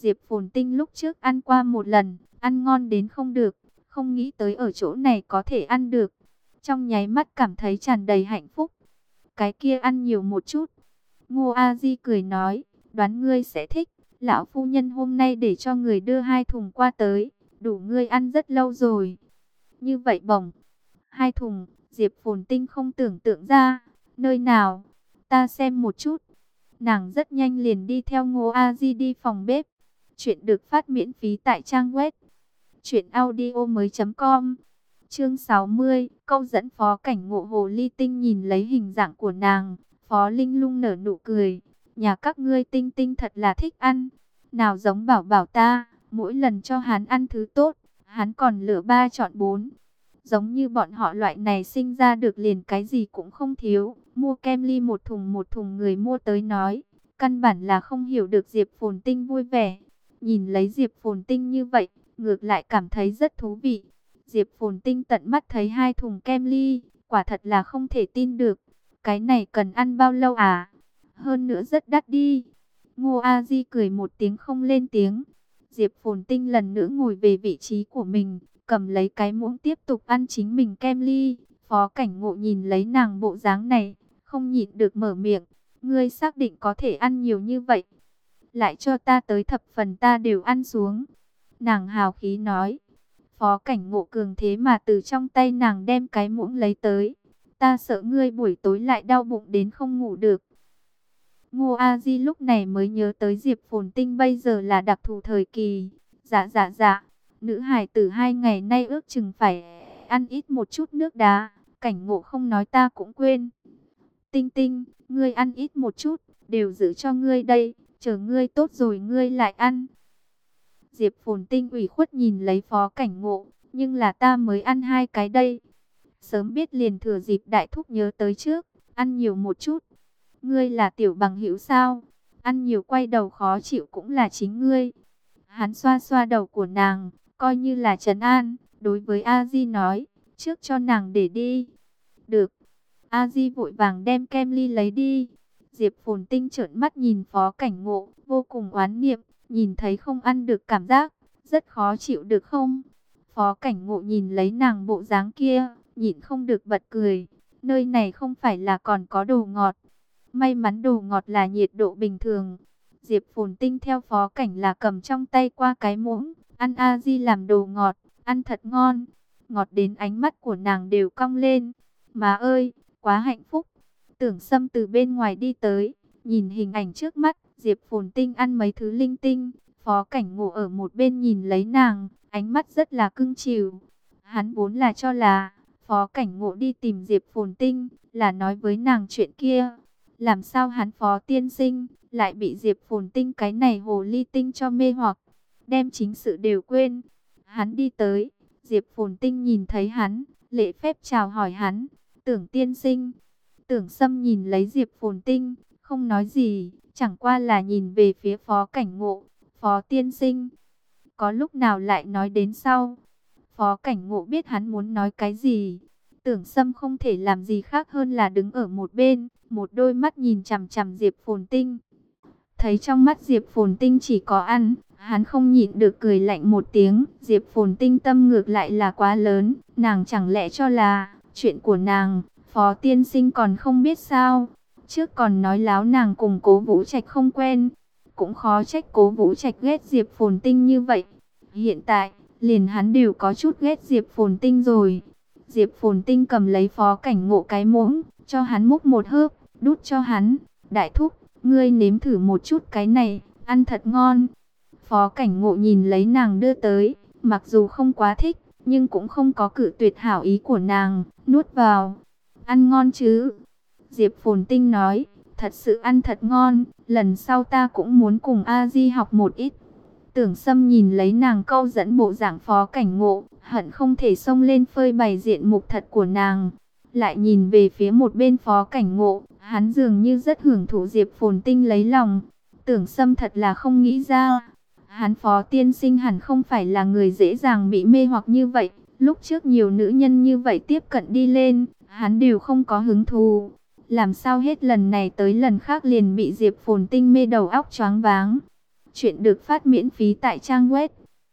Diệp Phồn Tinh lúc trước ăn qua một lần, ăn ngon đến không được, không nghĩ tới ở chỗ này có thể ăn được. Trong nháy mắt cảm thấy tràn đầy hạnh phúc. Cái kia ăn nhiều một chút. Ngô A Di cười nói, đoán ngươi sẽ thích. Lão phu nhân hôm nay để cho người đưa 2 thùng qua tới, đủ ngươi ăn rất lâu rồi. Như vậy bổng, 2 thùng, Diệp Phồn Tinh không tưởng tượng ra, nơi nào, ta xem một chút. Nàng rất nhanh liền đi theo Ngô A Di đi phòng bếp. Chuyện được phát miễn phí tại trang web truyệnaudiomoi.com. Chương 60, câu dẫn Phó Cảnh Ngộ. Hồ ly tinh nhìn lấy hình dạng của nàng, Phó Linh Lung nở nụ cười. Nhà các ngươi Tinh Tinh thật là thích ăn. Nào giống bảo bảo ta, mỗi lần cho hắn ăn thứ tốt, hắn còn lựa 3 chọn 4. Giống như bọn họ loại này sinh ra được liền cái gì cũng không thiếu. Mua kem ly một thùng người mua tới nói. Căn bản là không hiểu được Diệp Phồn Tinh vui vẻ. Nhìn lấy Diệp Phồn Tinh như vậy, ngược lại cảm thấy rất thú vị. Diệp Phồn Tinh tận mắt thấy 2 thùng kem ly, quả thật là không thể tin được. Cái này cần ăn bao lâu à? Hơn nữa rất đắt đi. Ngô A Di cười một tiếng không lên tiếng. Diệp Phồn Tinh lần nữa ngồi về vị trí của mình, cầm lấy cái muỗng tiếp tục ăn chính mình kem ly. Phó Cảnh Ngộ nhìn lấy nàng bộ dáng này, không nhịn được mở miệng. Ngươi xác định có thể ăn nhiều như vậy? Lại cho ta tới thập phần ta đều ăn xuống. Nàng hào khí nói. Phó Cảnh Ngộ cường thế mà từ trong tay nàng đem cái muỗng lấy tới. Ta sợ ngươi buổi tối lại đau bụng đến không ngủ được. Ngô A Di lúc này mới nhớ tới Diệp Phồn Tinh bây giờ là đặc thù thời kỳ. Dạ. Nữ hài tử 2 ngày nay ước chừng phải ăn ít một chút nước đá. Cảnh Ngộ không nói ta cũng quên. Tinh Tinh, ngươi ăn ít một chút, đều giữ cho ngươi đây. Chờ ngươi tốt rồi ngươi lại ăn. Diệp Phồn Tinh ủy khuất nhìn lấy Phó Cảnh Ngộ, nhưng là ta mới ăn 2 cái đây. Sớm biết liền thừa dịp đại thúc nhớ tới trước, ăn nhiều một chút. Ngươi là tiểu bằng hữu sao? Ăn nhiều quay đầu khó chịu cũng là chính ngươi. Hắn xoa xoa đầu của nàng, coi như là trấn an, đối với A Di nói, trước cho nàng để đi. Được. A Di vội vàng đem kem ly lấy đi. Diệp Phồn Tinh trợn mắt nhìn Phó Cảnh Ngộ, vô cùng oán niệm, nhìn thấy không ăn được cảm giác, rất khó chịu được không? Phó Cảnh Ngộ nhìn lấy nàng bộ dáng kia, nhịn không được bật cười. Nơi này không phải là còn có đồ ngọt. May mắn đồ ngọt là nhiệt độ bình thường. Diệp Phồn Tinh theo Phó Cảnh là cầm trong tay qua cái muỗng, ăn A Di làm đồ ngọt, ăn thật ngon. Ngọt đến ánh mắt của nàng đều cong lên. Má ơi, quá hạnh phúc. Tưởng Sâm từ bên ngoài đi tới, nhìn hình ảnh trước mắt, Diệp Phồn Tinh ăn mấy thứ linh tinh. Phó Cảnh Ngộ ở một bên nhìn lấy nàng, ánh mắt rất là cưng chiều. Hắn vốn là cho là Phó Cảnh Ngộ đi tìm Diệp Phồn Tinh, là nói với nàng chuyện kia. Làm sao hắn Phó tiên sinh lại bị Diệp Phồn Tinh cái này hồ ly tinh cho mê hoặc, đem chính sự đều quên. Hắn đi tới, Diệp Phồn Tinh nhìn thấy hắn, lễ phép chào hỏi hắn, Tưởng tiên sinh. Tưởng Sâm nhìn lấy Diệp Phồn Tinh, không nói gì, chẳng qua là nhìn về phía Phó Cảnh Ngộ. Phó tiên sinh, có lúc nào lại nói đến sau. Phó Cảnh Ngộ biết hắn muốn nói cái gì. Tưởng Sâm không thể làm gì khác hơn là đứng ở một bên, một đôi mắt nhìn chằm chằm Diệp Phồn Tinh. Thấy trong mắt Diệp Phồn Tinh chỉ có ăn, hắn không nhịn được cười lạnh một tiếng. Diệp Phồn Tinh tâm ngược lại là quá lớn, nàng chẳng lẽ cho là chuyện của nàng, Phó tiên sinh còn không biết sao? Trước còn nói láo nàng cùng Cố Vũ Trạch không quen, cũng khó trách Cố Vũ Trạch ghét Diệp Phồn Tinh như vậy. Hiện tại, liền hắn đều có chút ghét Diệp Phồn Tinh rồi. Diệp Phồn Tinh cầm lấy Phó Cảnh Ngộ cái muỗng, cho hắn múc một hớp, đút cho hắn. Đại thúc, ngươi nếm thử một chút cái này, ăn thật ngon. Phó Cảnh Ngộ nhìn lấy nàng đưa tới, mặc dù không quá thích, nhưng cũng không có cự tuyệt hảo ý của nàng, nuốt vào. Ăn ngon chứ? Diệp Phồn Tinh nói, thật sự ăn thật ngon, lần sau ta cũng muốn cùng A Di học một ít. Tưởng Sâm nhìn lấy nàng câu dẫn bộ dạng Phó Cảnh Ngộ, hận không thể xông lên phơi bày diện mục thật của nàng. Lại nhìn về phía một bên Phó Cảnh Ngộ, hắn dường như rất hưởng thụ Diệp Phồn Tinh lấy lòng. Tưởng Sâm thật là không nghĩ ra, hắn Phó tiên sinh hẳn không phải là người dễ dàng bị mê hoặc như vậy. Lúc trước nhiều nữ nhân như vậy tiếp cận đi lên, hắn đều không có hứng thú. Làm sao hết lần này tới lần khác liền bị Diệp Phồn Tinh mê đầu óc choáng váng. Chuyện được phát miễn phí tại trang web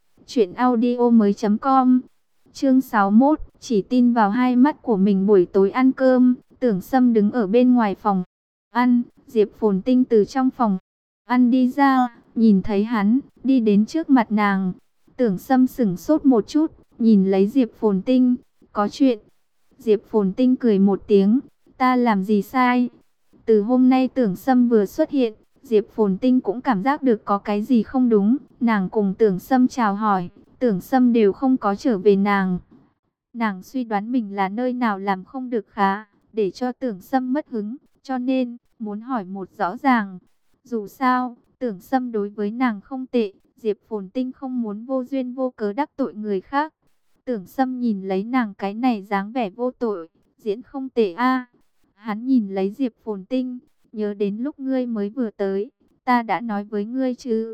truyệnaudiomoi.com. Chương 61, chỉ tin vào hai mắt của mình. Buổi tối ăn cơm, Tưởng Sâm đứng ở bên ngoài phòng ăn, Diệp Phồn Tinh từ trong phòng ăn đi ra, nhìn thấy hắn, đi đến trước mặt nàng. Tưởng Sâm sững sốt một chút, nhìn lấy Diệp Phồn Tinh, có chuyện. Diệp Phồn Tinh cười một tiếng, ta làm gì sai? Từ hôm nay Tưởng Sâm vừa xuất hiện, Diệp Phồn Tinh cũng cảm giác được có cái gì không đúng. Nàng cùng Tưởng Sâm chào hỏi, Tưởng Sâm đều không có trở về nàng. Nàng suy đoán mình là nơi nào làm không được khá, để cho Tưởng Sâm mất hứng, cho nên muốn hỏi một rõ ràng. Dù sao, Tưởng Sâm đối với nàng không tệ, Diệp Phồn Tinh không muốn vô duyên vô cớ đắc tội người khác. Tưởng Sâm nhìn lấy nàng cái này dáng vẻ vô tội, diễn không tệ a. Hắn nhìn lấy Diệp Phồn Tinh, nhớ đến lúc ngươi mới vừa tới, ta đã nói với ngươi chứ.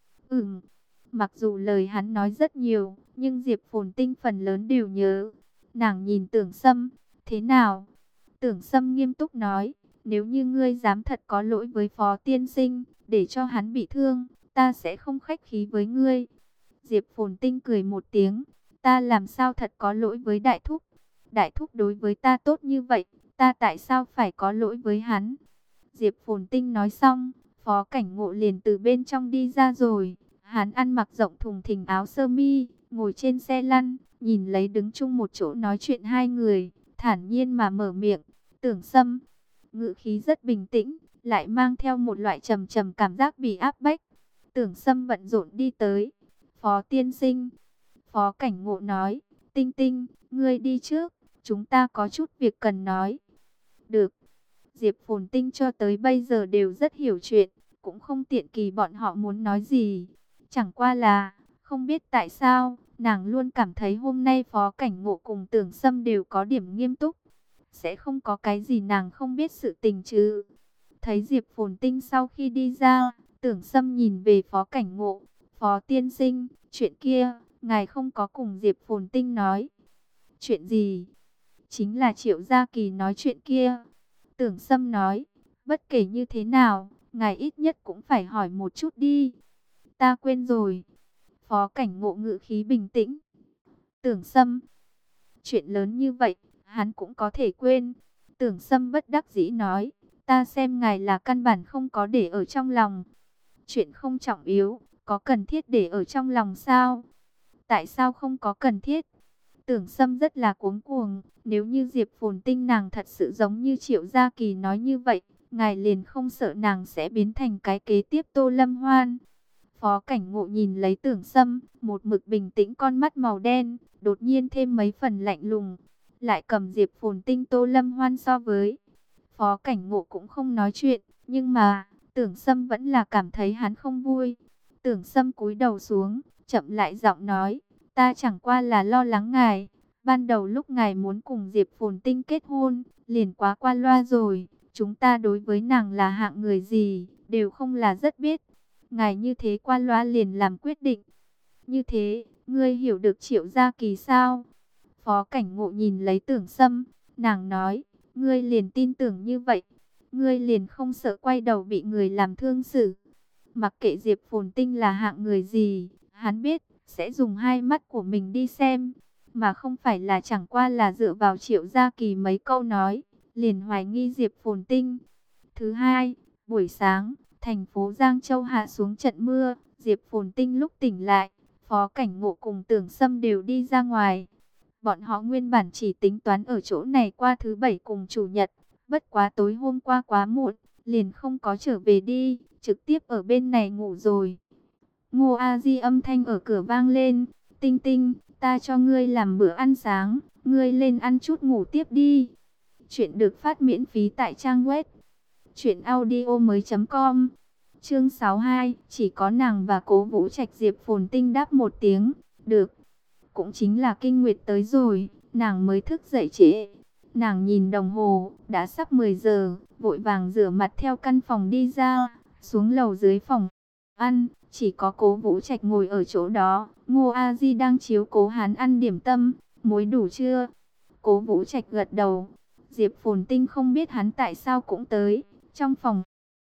Mặc dù lời hắn nói rất nhiều, nhưng Diệp Phồn Tinh phần lớn đều nhớ. Nàng nhìn Tưởng Sâm, thế nào? Tưởng Sâm nghiêm túc nói, nếu như ngươi dám thật có lỗi với Phó tiên sinh, để cho hắn bị thương, ta sẽ không khách khí với ngươi. Diệp Phồn Tinh cười một tiếng, ta làm sao thật có lỗi với Đại Thúc? Đại Thúc đối với ta tốt như vậy, ta tại sao phải có lỗi với hắn? Diệp Phồn Tinh nói xong, Phó Cảnh Ngộ liền từ bên trong đi ra rồi. Hắn ăn mặc rộng thùng thình áo sơ mi, ngồi trên xe lăn, nhìn lấy đứng chung một chỗ nói chuyện hai người, thản nhiên mà mở miệng. Tưởng Sâm, ngữ khí rất bình tĩnh, lại mang theo một loại trầm trầm cảm giác bị áp bách. Tưởng Sâm bận rộn đi tới. Phó tiên sinh, Phó Cảnh Ngộ nói, Tinh Tinh, ngươi đi trước, chúng ta có chút việc cần nói. Được. Diệp Phồn Tinh cho tới bây giờ đều rất hiểu chuyện, cũng không tiện kỳ bọn họ muốn nói gì. Chẳng qua là, không biết tại sao, nàng luôn cảm thấy hôm nay Phó Cảnh Ngộ cùng Tưởng Sâm đều có điểm nghiêm túc. Sẽ không có cái gì nàng không biết sự tình chứ. Thấy Diệp Phồn Tinh sau khi đi ra, Tưởng Sâm nhìn về Phó Cảnh Ngộ. Phó tiên sinh, chuyện kia, ngài không có cùng Diệp Phồn Tinh nói. Chuyện gì? Chính là Triệu Gia Kỳ nói chuyện kia. Tưởng Sâm nói, bất kể như thế nào, ngài ít nhất cũng phải hỏi một chút đi. Ta quên rồi. Phó Cảnh Ngộ ngữ khí bình tĩnh. Tưởng Sâm, chuyện lớn như vậy, hắn cũng có thể quên. Tưởng Sâm bất đắc dĩ nói, ta xem ngài là căn bản không có để ở trong lòng. Chuyện không trọng yếu, có cần thiết để ở trong lòng sao? Tại sao không có cần thiết? Tưởng Sâm rất là cuống cuồng, nếu như Diệp Phồn Tinh nàng thật sự giống như Triệu Gia Kỳ nói như vậy, ngài liền không sợ nàng sẽ biến thành cái kế tiếp Tô Lâm Hoan. Phó Cảnh Ngộ nhìn lấy Tưởng Sâm, một mực bình tĩnh con mắt màu đen, đột nhiên thêm mấy phần lạnh lùng, lại cầm Diệp Phồn Tinh Tô Lâm Hoan so với. Phó Cảnh Ngộ cũng không nói chuyện, nhưng mà Tưởng Sâm vẫn là cảm thấy hắn không vui. Tưởng Sâm cúi đầu xuống, chậm lại giọng nói, ta chẳng qua là lo lắng ngài. Ban đầu lúc ngài muốn cùng Diệp Phồn Tinh kết hôn, liền quá qua loa rồi. Chúng ta đối với nàng là hạng người gì, đều không là rất biết. Ngài như thế qua loa liền làm quyết định. Như thế, ngươi hiểu được Triệu Gia Kỳ sao? Phó Cảnh Ngộ nhìn lấy Tưởng Sâm, nàng nói, ngươi liền tin tưởng như vậy. Ngươi liền không sợ quay đầu bị người làm thương xử. Mặc kệ Diệp Phồn Tinh là hạng người gì, hắn biết, sẽ dùng hai mắt của mình đi xem. Mà không phải là chẳng qua là dựa vào Triệu Gia Kỳ mấy câu nói, liền hoài nghi Diệp Phồn Tinh. Thứ hai, buổi sáng, thành phố Giang Châu hạ xuống trận mưa. Diệp Phồn Tinh lúc tỉnh lại, Phó Cảnh Ngộ cùng Tưởng Sâm đều đi ra ngoài. Bọn họ nguyên bản chỉ tính toán ở chỗ này qua thứ bảy cùng chủ nhật. Bất quá tối hôm qua quá muộn, liền không có trở về đi, trực tiếp ở bên này ngủ rồi. Ngô A Di âm thanh ở cửa vang lên, Tinh Tinh, ta cho ngươi làm bữa ăn sáng, ngươi lên ăn chút ngủ tiếp đi. Chuyện được phát miễn phí tại trang web truyệnaudiomoi.com. Chương 62, chỉ có nàng và Cố Vũ Trạch. Diệp Phồn Tinh đáp một tiếng, được. Cũng chính là kinh nguyệt tới rồi, nàng mới thức dậy trễ. Nàng nhìn đồng hồ, đã sắp 10 giờ, vội vàng rửa mặt theo căn phòng đi ra, xuống lầu dưới phòng ăn, chỉ có Cố Vũ Trạch ngồi ở chỗ đó. Ngô A Di đang chiếu cố hắn ăn điểm tâm, muối đủ chưa? Cố Vũ Trạch gật đầu. Diệp Phồn Tinh không biết hắn tại sao cũng tới. Trong phòng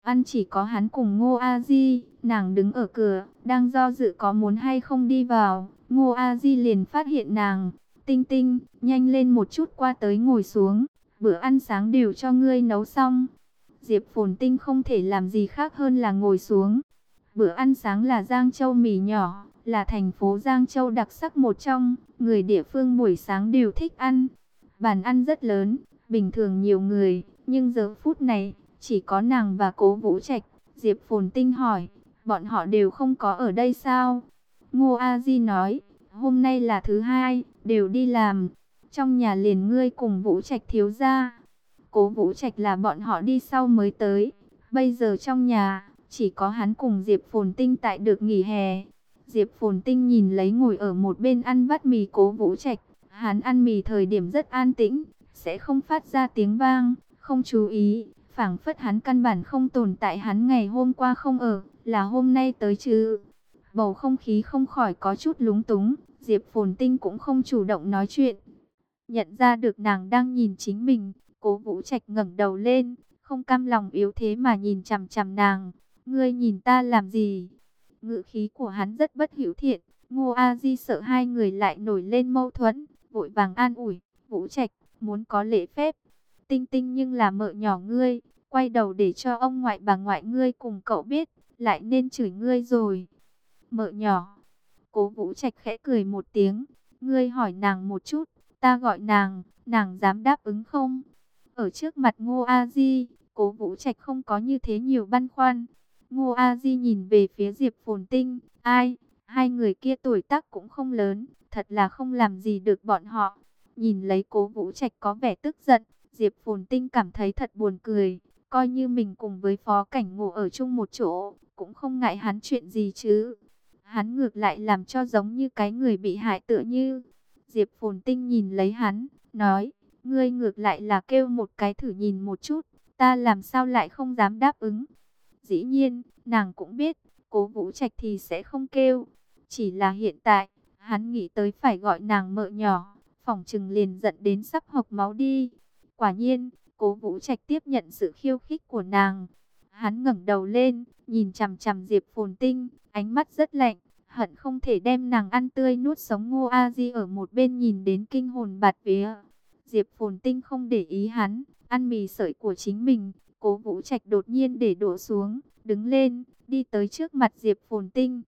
Ăn chỉ có hắn cùng Ngô A Di, nàng đứng ở cửa, đang do dự có muốn hay không đi vào. Ngô A Di liền phát hiện nàng, Tinh Tinh, nhanh lên một chút qua tới ngồi xuống, bữa ăn sáng đều cho ngươi nấu xong. Diệp Phồn Tinh không thể làm gì khác hơn là ngồi xuống. Bữa ăn sáng là Giang Châu mì nhỏ, là thành phố Giang Châu đặc sắc một trong, người địa phương buổi sáng đều thích ăn. Bàn ăn rất lớn, bình thường nhiều người, nhưng giờ phút này, chỉ có nàng và Cố Vũ Trạch. Diệp Phồn Tinh hỏi, bọn họ đều không có ở đây sao? Ngô A Di nói, hôm nay là thứ hai, đều đi làm. Trong nhà liền ngươi cùng Vũ Trạch thiếu gia. Cố Vũ Trạch là bọn họ đi sau mới tới. Bây giờ trong nhà, chỉ có hắn cùng Diệp Phồn Tinh tại được nghỉ hè. Diệp Phồn Tinh nhìn lấy ngồi ở một bên ăn vắt mì Cố Vũ Trạch. Hắn ăn mì thời điểm rất an tĩnh, sẽ không phát ra tiếng vang, không chú ý. Phảng phất hắn căn bản không tồn tại, hắn ngày hôm qua không ở, là hôm nay tới chứ. Bầu không khí không khỏi có chút lúng túng, Diệp Phồn Tinh cũng không chủ động nói chuyện. Nhận ra được nàng đang nhìn chính mình, Cố Vũ Trạch ngẩng đầu lên, không cam lòng yếu thế mà nhìn chằm chằm nàng. Ngươi nhìn ta làm gì? Ngữ khí của hắn rất bất hữu thiện. Ngô A Di sợ hai người lại nổi lên mâu thuẫn, vội vàng an ủi. Vũ Trạch, muốn có lễ phép. Tinh Tinh nhưng là mợ nhỏ ngươi, quay đầu để cho ông ngoại bà ngoại ngươi cùng cậu biết, lại nên chửi ngươi rồi. Mợ nhỏ. Cố Vũ Trạch khẽ cười một tiếng. Ngươi hỏi nàng một chút, ta gọi nàng dám đáp ứng không? Ở trước mặt Ngô A Di, Cố Vũ Trạch không có như thế nhiều băn khoăn. Ngô A Di nhìn về phía Diệp Phồn Tinh, ai, hai người kia tuổi tác cũng không lớn, thật là không làm gì được bọn họ. Nhìn lấy Cố Vũ Trạch có vẻ tức giận, Diệp Phồn Tinh cảm thấy thật buồn cười, coi như mình cùng với Phó Cảnh Ngộ ở chung một chỗ, cũng không ngại hắn chuyện gì chứ. Hắn ngược lại làm cho giống như cái người bị hại tựa như. Diệp Phồn Tinh nhìn lấy hắn, nói, ngươi ngược lại là kêu một cái thử nhìn một chút, ta làm sao lại không dám đáp ứng. Dĩ nhiên, nàng cũng biết, Cố Vũ Trạch thì sẽ không kêu. Chỉ là hiện tại, hắn nghĩ tới phải gọi nàng mợ nhỏ, phỏng chừng liền giận đến sắp hộc máu đi. Quả nhiên, Cố Vũ Trạch tiếp nhận sự khiêu khích của nàng. Hắn ngẩng đầu lên, nhìn chằm chằm Diệp Phồn Tinh, ánh mắt rất lạnh, hận không thể đem nàng ăn tươi nuốt sống. Ngô A Di ở một bên nhìn đến kinh hồn bạt vía. Diệp Phồn Tinh không để ý hắn, ăn mì sợi của chính mình. Cố Vũ Trạch đột nhiên để đổ xuống, đứng lên, đi tới trước mặt Diệp Phồn Tinh.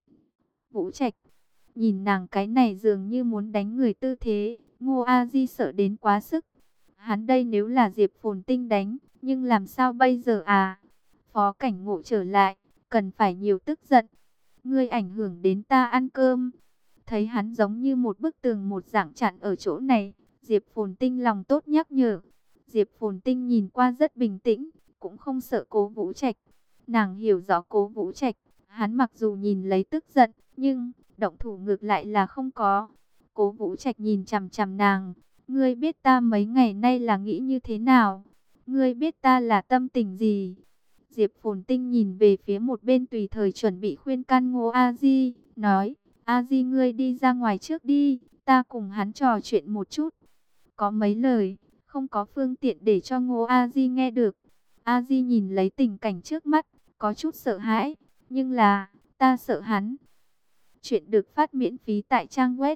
Vũ Trạch, nhìn nàng cái này dường như muốn đánh người tư thế, Ngô A Di sợ đến quá sức. Hắn đây nếu là Diệp Phồn Tinh đánh, nhưng làm sao bây giờ à? Phó Cảnh Ngộ trở lại, cần phải nhiều tức giận. Ngươi ảnh hưởng đến ta ăn cơm. Thấy hắn giống như một bức tường một dạng chặn ở chỗ này, Diệp Phồn Tinh lòng tốt nhắc nhở. Diệp Phồn Tinh nhìn qua rất bình tĩnh, cũng không sợ Cố Vũ Trạch. Nàng hiểu rõ Cố Vũ Trạch, hắn mặc dù nhìn lấy tức giận, nhưng động thủ ngược lại là không có. Cố Vũ Trạch nhìn chằm chằm nàng, ngươi biết ta mấy ngày nay là nghĩ như thế nào? Ngươi biết ta là tâm tình gì? Diệp Phồn Tinh nhìn về phía một bên tùy thời chuẩn bị khuyên can Ngô A Di, nói, A Di ngươi đi ra ngoài trước đi, ta cùng hắn trò chuyện một chút. Có mấy lời, không có phương tiện để cho Ngô A Di nghe được. A Di nhìn lấy tình cảnh trước mắt, có chút sợ hãi, nhưng là, ta sợ hắn. Chuyện được phát miễn phí tại trang web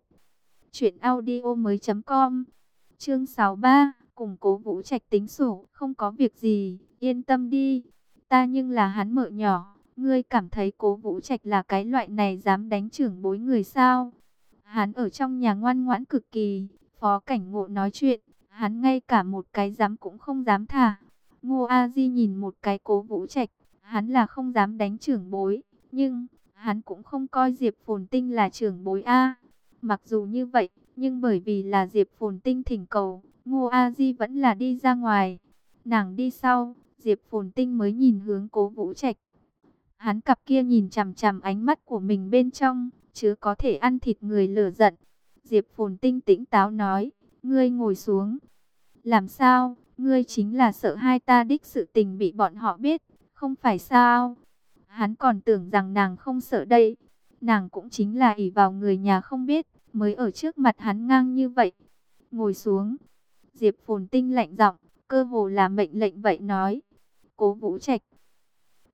truyệnaudiomoi.com. Chương 63, cùng Cố Vũ Trạch tính sổ, không có việc gì, yên tâm đi. Ta nhưng là hắn mợ nhỏ, ngươi cảm thấy Cố Vũ Trạch là cái loại này dám đánh trưởng bối người sao? Hắn ở trong nhà ngoan ngoãn cực kỳ, Phó Cảnh Ngộ nói chuyện, hắn ngay cả một cái dám cũng không dám thả. Ngô A Di nhìn một cái Cố Vũ Trạch, hắn là không dám đánh trưởng bối, nhưng hắn cũng không coi Diệp Phồn Tinh là trưởng bối a. Mặc dù như vậy, nhưng bởi vì là Diệp Phồn Tinh thỉnh cầu, Ngô A Di vẫn là đi ra ngoài. Nàng đi sau, Diệp Phồn Tinh mới nhìn hướng Cố Vũ Trạch. Hắn cặp kia nhìn chằm chằm ánh mắt của mình bên trong, chứ có thể ăn thịt người lửa giận. Diệp Phồn Tinh tỉnh táo nói, ngươi ngồi xuống. Làm sao, ngươi chính là sợ hai ta đích sự tình bị bọn họ biết, không phải sao? Hắn còn tưởng rằng nàng không sợ đây. Nàng cũng chính là ỷ vào người nhà không biết, mới ở trước mặt hắn ngang như vậy. Ngồi xuống. Diệp Phồn Tinh lạnh giọng, cơ hồ là mệnh lệnh vậy nói. Cố Vũ Trạch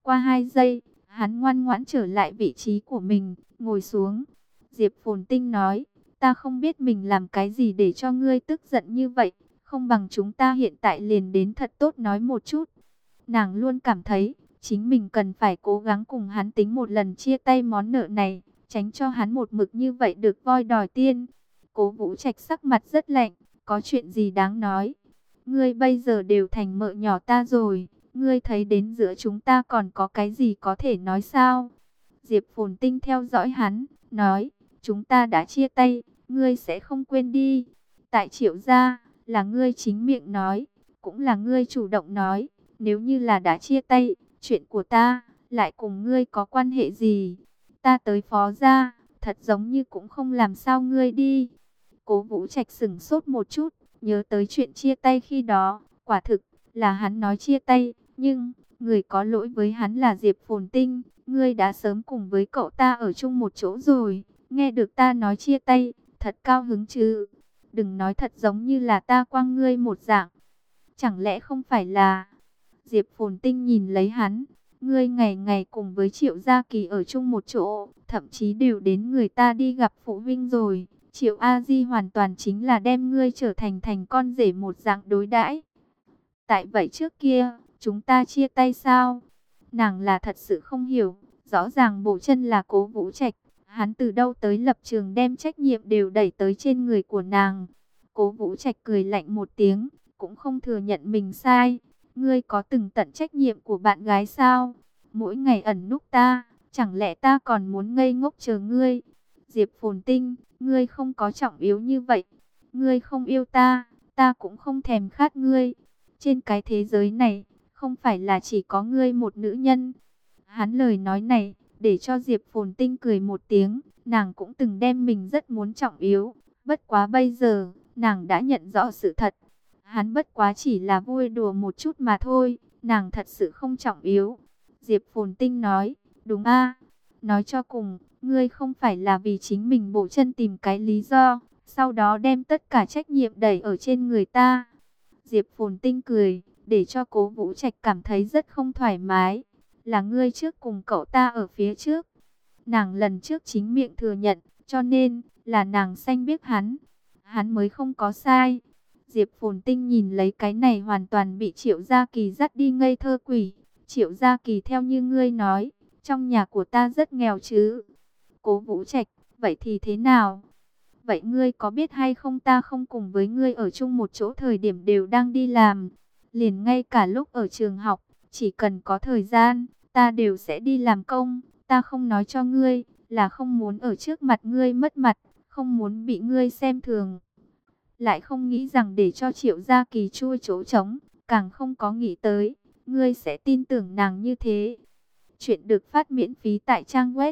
qua 2 giây, hắn ngoan ngoãn trở lại vị trí của mình, ngồi xuống. Diệp Phồn Tinh nói, ta không biết mình làm cái gì để cho ngươi tức giận như vậy, không bằng chúng ta hiện tại liền đến thật tốt nói một chút. Nàng luôn cảm thấy, chính mình cần phải cố gắng cùng hắn tính một lần chia tay món nợ này, tránh cho hắn một mực như vậy được voi đòi tiên. Cố Vũ Trạch sắc mặt rất lạnh, có chuyện gì đáng nói. Ngươi bây giờ đều thành mợ nhỏ ta rồi, ngươi thấy đến giữa chúng ta còn có cái gì có thể nói sao? Diệp Phồn Tinh theo dõi hắn, nói, chúng ta đã chia tay, ngươi sẽ không quên đi. Tại Triệu gia, là ngươi chính miệng nói, cũng là ngươi chủ động nói, nếu như là đã chia tay, chuyện của ta, lại cùng ngươi có quan hệ gì? Ta tới Phó gia, thật giống như cũng không làm sao ngươi đi. Cố Vũ Trạch sững sốt một chút, nhớ tới chuyện chia tay khi đó, quả thực là hắn nói chia tay, nhưng người có lỗi với hắn là Diệp Phồn Tinh, ngươi đã sớm cùng với cậu ta ở chung một chỗ rồi, nghe được ta nói chia tay, thật cao hứng chứ. Đừng nói thật giống như là ta quăng ngươi một dạng. Chẳng lẽ không phải là... Diệp Phồn Tinh nhìn lấy hắn, ngươi ngày ngày cùng với Triệu Gia Kỳ ở chung một chỗ, thậm chí đều đến người ta đi gặp phụ huynh rồi. Triệu A Di hoàn toàn chính là đem ngươi trở thành con rể một dạng đối đãi. Tại vậy trước kia, chúng ta chia tay sao? Nàng là thật sự không hiểu, rõ ràng Bổ Chân là Cố Vũ Trạch, hắn từ đâu tới lập trường đem trách nhiệm đều đẩy tới trên người của nàng. Cố Vũ Trạch cười lạnh một tiếng, cũng không thừa nhận mình sai. Ngươi có từng tận trách nhiệm của bạn gái sao? Mỗi ngày ẩn núp ta, chẳng lẽ ta còn muốn ngây ngốc chờ ngươi? Diệp Phồn Tinh, ngươi không có trọng yếu như vậy. Ngươi không yêu ta, ta cũng không thèm khát ngươi. Trên cái thế giới này, không phải là chỉ có ngươi một nữ nhân. Hắn lời nói này, để cho Diệp Phồn Tinh cười một tiếng. Nàng cũng từng đem mình rất muốn trọng yếu. Bất quá bây giờ, nàng đã nhận rõ sự thật. Hắn bất quá chỉ là vui đùa một chút mà thôi. Nàng thật sự không trọng yếu. Diệp Phồn Tinh nói, đúng a. Nói cho cùng, ngươi không phải là vì chính mình Bổ Chân tìm cái lý do, sau đó đem tất cả trách nhiệm đẩy ở trên người ta. Diệp Phồn Tinh cười, để cho Cố Vũ Trạch cảm thấy rất không thoải mái. Là ngươi trước cùng cậu ta ở phía trước. Nàng lần trước chính miệng thừa nhận, cho nên là nàng xanh biết hắn. Hắn mới không có sai. Diệp Phồn Tinh nhìn lấy cái này hoàn toàn bị Triệu Gia Kỳ dắt đi ngây thơ quỷ. Triệu Gia Kỳ theo như ngươi nói, trong nhà của ta rất nghèo chứ. Cố Vũ Trạch, vậy thì thế nào? Vậy ngươi có biết hay không ta không cùng với ngươi ở chung một chỗ thời điểm đều đang đi làm. Liền ngay cả lúc ở trường học, chỉ cần có thời gian, ta đều sẽ đi làm công. Ta không nói cho ngươi, là không muốn ở trước mặt ngươi mất mặt, không muốn bị ngươi xem thường. Lại không nghĩ rằng để cho Triệu Gia Kỳ chui chỗ trống, càng không có nghĩ tới, ngươi sẽ tin tưởng nàng như thế. Chuyện được phát miễn phí tại trang web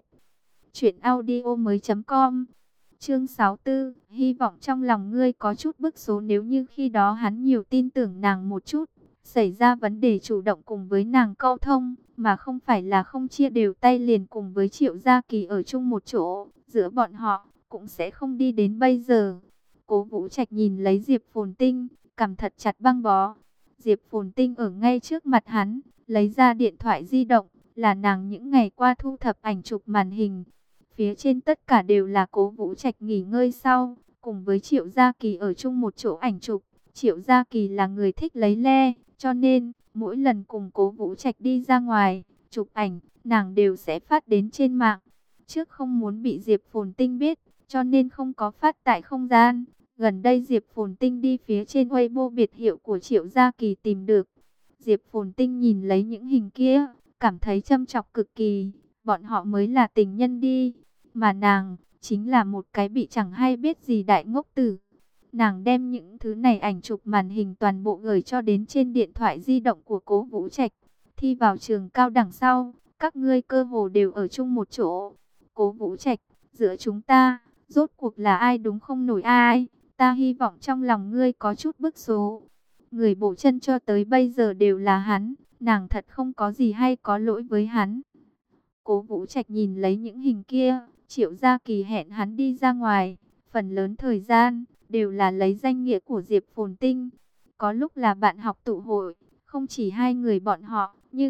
truyệnaudiomoi.com. Chương 64, hy vọng trong lòng ngươi có chút bức số nếu như khi đó hắn nhiều tin tưởng nàng một chút, xảy ra vấn đề chủ động cùng với nàng câu thông, mà không phải là không chia đều tay liền cùng với Triệu Gia Kỳ ở chung một chỗ, giữa bọn họ cũng sẽ không đi đến bây giờ. Cố Vũ Trạch nhìn lấy Diệp Phồn Tinh, cầm thật chặt băng bó. Diệp Phồn Tinh ở ngay trước mặt hắn, lấy ra điện thoại di động, là nàng những ngày qua thu thập ảnh chụp màn hình. Phía trên tất cả đều là Cố Vũ Trạch nghỉ ngơi sau, cùng với Triệu Gia Kỳ ở chung một chỗ ảnh chụp. Triệu Gia Kỳ là người thích lấy le, cho nên mỗi lần cùng Cố Vũ Trạch đi ra ngoài, chụp ảnh, nàng đều sẽ phát đến trên mạng. Trước không muốn bị Diệp Phồn Tinh biết, cho nên không có phát tại không gian. Gần đây Diệp Phồn Tinh đi phía trên Weibo biệt hiệu của Triệu Gia Kỳ tìm được. Diệp Phồn Tinh nhìn lấy những hình kia, cảm thấy châm chọc cực kỳ. Bọn họ mới là tình nhân đi, mà nàng chính là một cái bị chẳng hay biết gì đại ngốc tử. Nàng đem những thứ này ảnh chụp màn hình toàn bộ gửi cho đến trên điện thoại di động của Cố Vũ Trạch. Thi vào trường cao đẳng sau, các ngươi cơ hồ đều ở chung một chỗ. Cố Vũ Trạch, giữa chúng ta, rốt cuộc là ai đúng không nổi ai? Ta hy vọng trong lòng ngươi có chút bức số. Người Bổ Chân cho tới bây giờ đều là hắn, nàng thật không có gì hay có lỗi với hắn. Cố Vũ Trạch nhìn lấy những hình kia, Triệu Gia Kỳ hẹn hắn đi ra ngoài, phần lớn thời gian đều là lấy danh nghĩa của Diệp Phồn Tinh. Có lúc là bạn học tụ hội, không chỉ hai người bọn họ, nhưng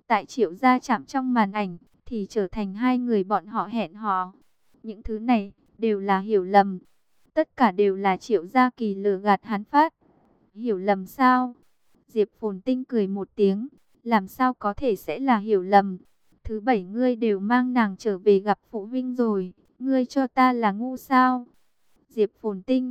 tại Triệu gia chạm trong màn ảnh, thì trở thành hai người bọn họ hẹn hò. Những thứ này đều là hiểu lầm. Tất cả đều là Triệu Gia Kỳ lừa gạt hắn phát. Hiểu lầm sao? Diệp Phồn Tinh cười một tiếng. Làm sao có thể sẽ là hiểu lầm? Thứ bảy ngươi đều mang nàng trở về gặp phụ huynh rồi. Ngươi cho ta là ngu sao? Diệp Phồn Tinh.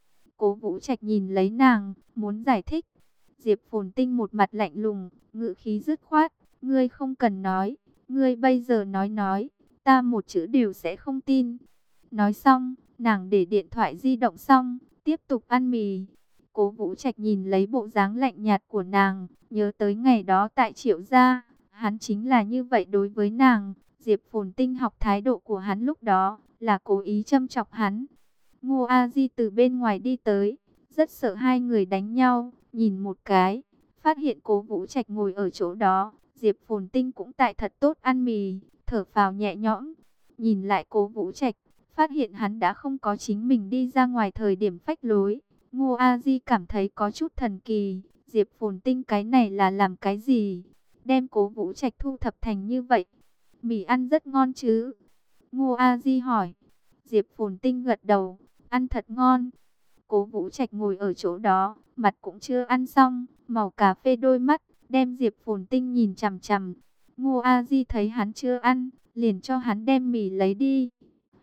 Cố Vũ Trạch nhìn lấy nàng, muốn giải thích. Diệp Phồn Tinh một mặt lạnh lùng, ngữ khí dứt khoát. Ngươi không cần nói. Ngươi bây giờ nói. Ta một chữ đều sẽ không tin. Nói xong, nàng để điện thoại di động xong, tiếp tục ăn mì. Cố Vũ Trạch nhìn lấy bộ dáng lạnh nhạt của nàng, nhớ tới ngày đó tại Triệu gia, hắn chính là như vậy đối với nàng. Diệp Phồn Tinh học thái độ của hắn lúc đó, là cố ý châm chọc hắn. Ngô A Di từ bên ngoài đi tới, rất sợ hai người đánh nhau, nhìn một cái, phát hiện Cố Vũ Trạch ngồi ở chỗ đó, Diệp Phồn Tinh cũng tại thật tốt ăn mì, thở phào nhẹ nhõm. Nhìn lại Cố Vũ Trạch, phát hiện hắn đã không có chính mình đi ra ngoài thời điểm phách lối. Ngô A Di cảm thấy có chút thần kỳ, Diệp Phồn Tinh cái này là làm cái gì? Đem Cố Vũ Trạch thu thập thành như vậy. Mì ăn rất ngon chứ? Ngô A Di hỏi. Diệp Phồn Tinh gật đầu, ăn thật ngon. Cố Vũ Trạch ngồi ở chỗ đó, mặt cũng chưa ăn xong, màu cà phê đôi mắt, đem Diệp Phồn Tinh nhìn chằm chằm. Ngô A Di thấy hắn chưa ăn, liền cho hắn đem mì lấy đi.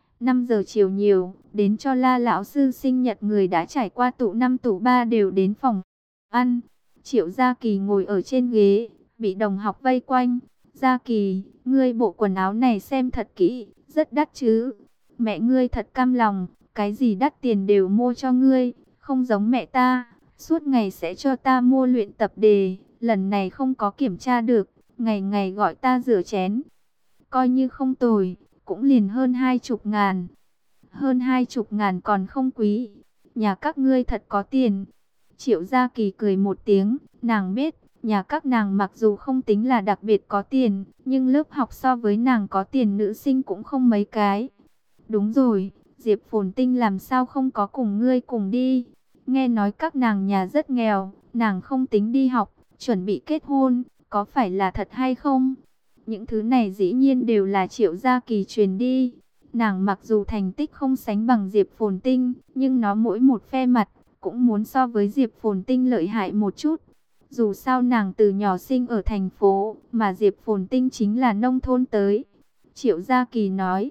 5 giờ chiều nhiều, đến cho La lão sư sinh nhật, người đã trải qua tụ 5 tụ 3 đều đến phòng ăn. Triệu Gia Kỳ ngồi ở trên ghế, bị đồng học vây quanh. Gia Kỳ, ngươi bộ quần áo này xem thật kỹ, rất đắt chứ. Mẹ ngươi thật cam lòng, cái gì đắt tiền đều mua cho ngươi, không giống mẹ ta, suốt ngày sẽ cho ta mua luyện tập đề, lần này không có kiểm tra được, ngày ngày gọi ta rửa chén. Coi như không tồi, cũng liền hơn 20 ngàn. Hơn 20 ngàn còn không quý. Nhà các ngươi thật có tiền. Triệu Gia Kỳ cười một tiếng, nàng biết, nhà các nàng mặc dù không tính là đặc biệt có tiền, nhưng lớp học so với nàng có tiền nữ sinh cũng không mấy cái. Đúng rồi, Diệp Phồn Tinh làm sao không có cùng ngươi cùng đi? Nghe nói các nàng nhà rất nghèo, nàng không tính đi học, chuẩn bị kết hôn, có phải là thật hay không? Những thứ này dĩ nhiên đều là Triệu Gia Kỳ truyền đi. Nàng mặc dù thành tích không sánh bằng Diệp Phồn Tinh, nhưng nó mỗi một phe mặt, cũng muốn so với Diệp Phồn Tinh lợi hại một chút. Dù sao nàng từ nhỏ sinh ở thành phố, mà Diệp Phồn Tinh chính là nông thôn tới. Triệu Gia Kỳ nói,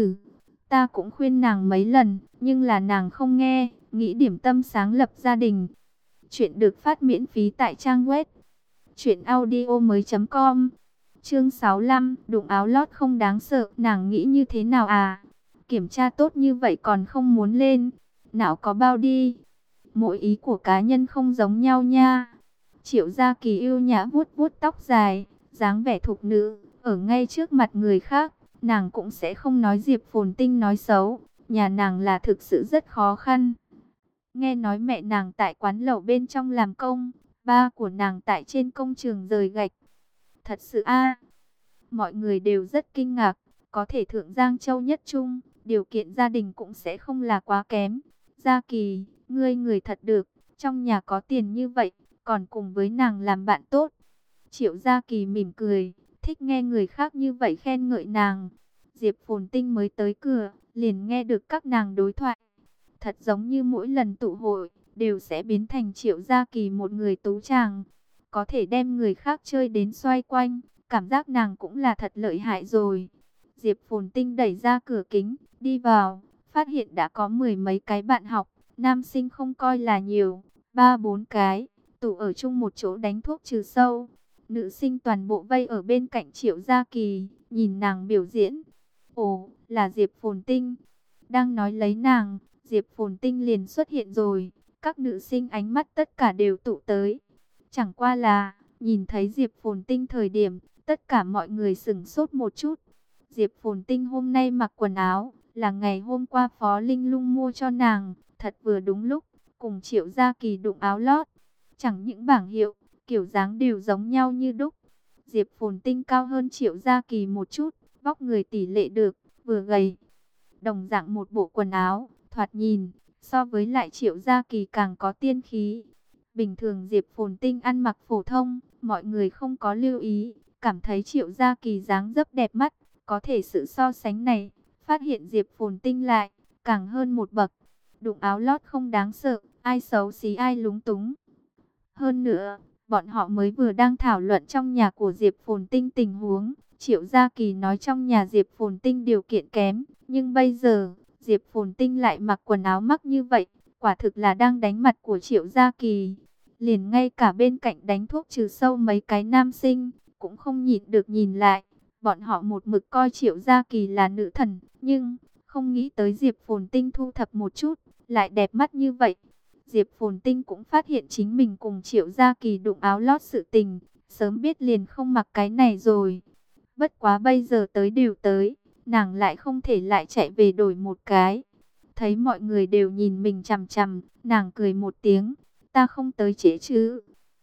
ta cũng khuyên nàng mấy lần, nhưng là nàng không nghe, nghĩ điểm tâm sáng lập gia đình. Chuyện được phát miễn phí tại trang web truyệnaudiomoi.com. Chương 65, đụng áo lót không đáng sợ, nàng nghĩ như thế nào à? Kiểm tra tốt như vậy còn không muốn lên, não có bao đi. Mỗi ý của cá nhân không giống nhau nha. Triệu Gia Kỳ yêu nhã vuốt vuốt tóc dài, dáng vẻ thục nữ, ở ngay trước mặt người khác, nàng cũng sẽ không nói Diệp Phồn Tinh nói xấu, nhà nàng là thực sự rất khó khăn. Nghe nói mẹ nàng tại quán lẩu bên trong làm công, ba của nàng tại trên công trường rời gạch. Thật sự a, mọi người đều rất kinh ngạc, có thể thượng Giang Châu nhất trung, điều kiện gia đình cũng sẽ không là quá kém. Gia Kỳ, ngươi người thật được, trong nhà có tiền như vậy, còn cùng với nàng làm bạn tốt. Triệu Gia Kỳ mỉm cười, thích nghe người khác như vậy khen ngợi nàng. Diệp Phồn Tinh mới tới cửa, liền nghe được các nàng đối thoại. Thật giống như mỗi lần tụ hội, đều sẽ biến thành Triệu Gia Kỳ một người tú chàng. Có thể đem người khác chơi đến xoay quanh, cảm giác nàng cũng là thật lợi hại rồi. Diệp Phồn Tinh đẩy ra cửa kính, đi vào, phát hiện đã có 10 mấy cái bạn học, nam sinh không coi là nhiều, 3-4 cái, tụ ở chung một chỗ đánh thuốc trừ sâu. Nữ sinh toàn bộ vây ở bên cạnh Triệu Gia Kỳ, nhìn nàng biểu diễn. Ồ, là Diệp Phồn Tinh. Đang nói lấy nàng, Diệp Phồn Tinh liền xuất hiện rồi. Các nữ sinh ánh mắt tất cả đều tụ tới. Chẳng qua là, nhìn thấy Diệp Phồn Tinh thời điểm, tất cả mọi người sửng sốt một chút. Diệp Phồn Tinh hôm nay mặc quần áo, là ngày hôm qua Phó Linh Lung mua cho nàng, thật vừa đúng lúc, cùng Triệu Gia Kỳ đụng áo lót. Chẳng những bảng hiệu, kiểu dáng đều giống nhau như đúc. Diệp Phồn Tinh cao hơn Triệu Gia Kỳ một chút, vóc người tỷ lệ được, vừa gầy. Đồng dạng một bộ quần áo, thoạt nhìn, so với lại Triệu Gia Kỳ càng có tiên khí. Bình thường Diệp Phồn Tinh ăn mặc phổ thông, mọi người không có lưu ý, cảm thấy Triệu Gia Kỳ dáng dấp đẹp mắt, có thể sự so sánh này, phát hiện Diệp Phồn Tinh lại càng hơn một bậc. Đụng áo lót không đáng sợ, ai xấu xí ai lúng túng. Hơn nữa, bọn họ mới vừa đang thảo luận trong nhà của Diệp Phồn Tinh tình huống. Triệu Gia Kỳ nói trong nhà Diệp Phồn Tinh điều kiện kém, nhưng bây giờ Diệp Phồn Tinh lại mặc quần áo mắc như vậy, quả thực là đang đánh mặt của Triệu Gia Kỳ. Liền ngay cả bên cạnh đánh thuốc trừ sâu mấy cái nam sinh, cũng không nhịn được nhìn lại. Bọn họ một mực coi Triệu Gia Kỳ là nữ thần, nhưng không nghĩ tới Diệp Phồn Tinh thu thập một chút, lại đẹp mắt như vậy. Diệp Phồn Tinh cũng phát hiện chính mình cùng Triệu Gia Kỳ đụng áo lót sự tình, sớm biết liền không mặc cái này rồi. Bất quá bây giờ tới đều tới, nàng lại không thể lại chạy về đổi một cái. Thấy mọi người đều nhìn mình chằm chằm, nàng cười một tiếng, ta không tới trễ chứ?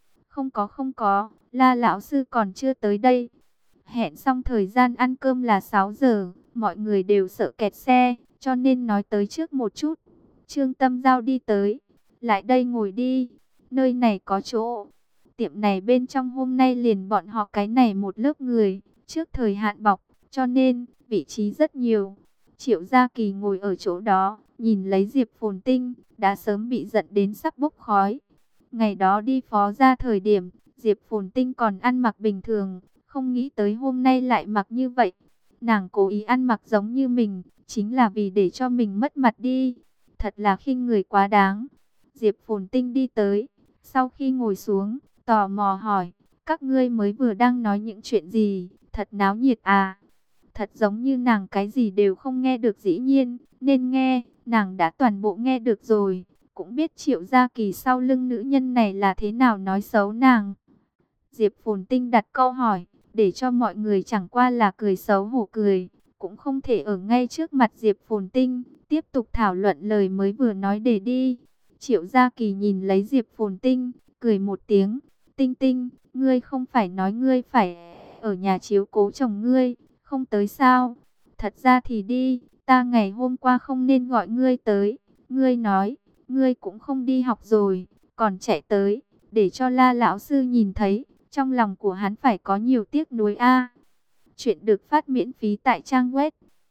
Không có, La lão sư còn chưa tới đây. Hẹn xong thời gian ăn cơm là 6 giờ, mọi người đều sợ kẹt xe, cho nên nói tới trước một chút. Trương Tâm Giao đi tới, lại đây ngồi đi, nơi này có chỗ. Tiệm này bên trong hôm nay liền bọn họ cái này một lớp người, trước thời hạn bọc, cho nên vị trí rất nhiều. Triệu Gia Kỳ ngồi ở chỗ đó, nhìn lấy Diệp Phồn Tinh, đã sớm bị giận đến sắp bốc khói. Ngày đó đi phó ra thời điểm, Diệp Phồn Tinh còn ăn mặc bình thường, không nghĩ tới hôm nay lại mặc như vậy. Nàng cố ý ăn mặc giống như mình, chính là vì để cho mình mất mặt đi. Thật là khinh người quá đáng. Diệp Phồn Tinh đi tới, sau khi ngồi xuống, tò mò hỏi, các ngươi mới vừa đang nói những chuyện gì, thật náo nhiệt à? Thật giống như nàng cái gì đều không nghe được, dĩ nhiên, nên nghe, nàng đã toàn bộ nghe được rồi, cũng biết Triệu Gia Kỳ sau lưng nữ nhân này là thế nào nói xấu nàng. Diệp Phồn Tinh đặt câu hỏi, để cho mọi người chẳng qua là cười xấu hổ cười, cũng không thể ở ngay trước mặt Diệp Phồn Tinh, tiếp tục thảo luận lời mới vừa nói để đi. Triệu Gia Kỳ nhìn lấy Diệp Phồn Tinh, cười một tiếng, Tinh Tinh, ngươi không phải nói ngươi phải ở nhà chiếu cố chồng ngươi, không tới sao? Thật ra thì đi, ta ngày hôm qua không nên gọi ngươi tới, ngươi nói, ngươi cũng không đi học rồi, còn chạy tới, để cho La lão sư nhìn thấy, trong lòng của hắn phải có nhiều tiếc nuối a. Chuyện được phát miễn phí tại trang web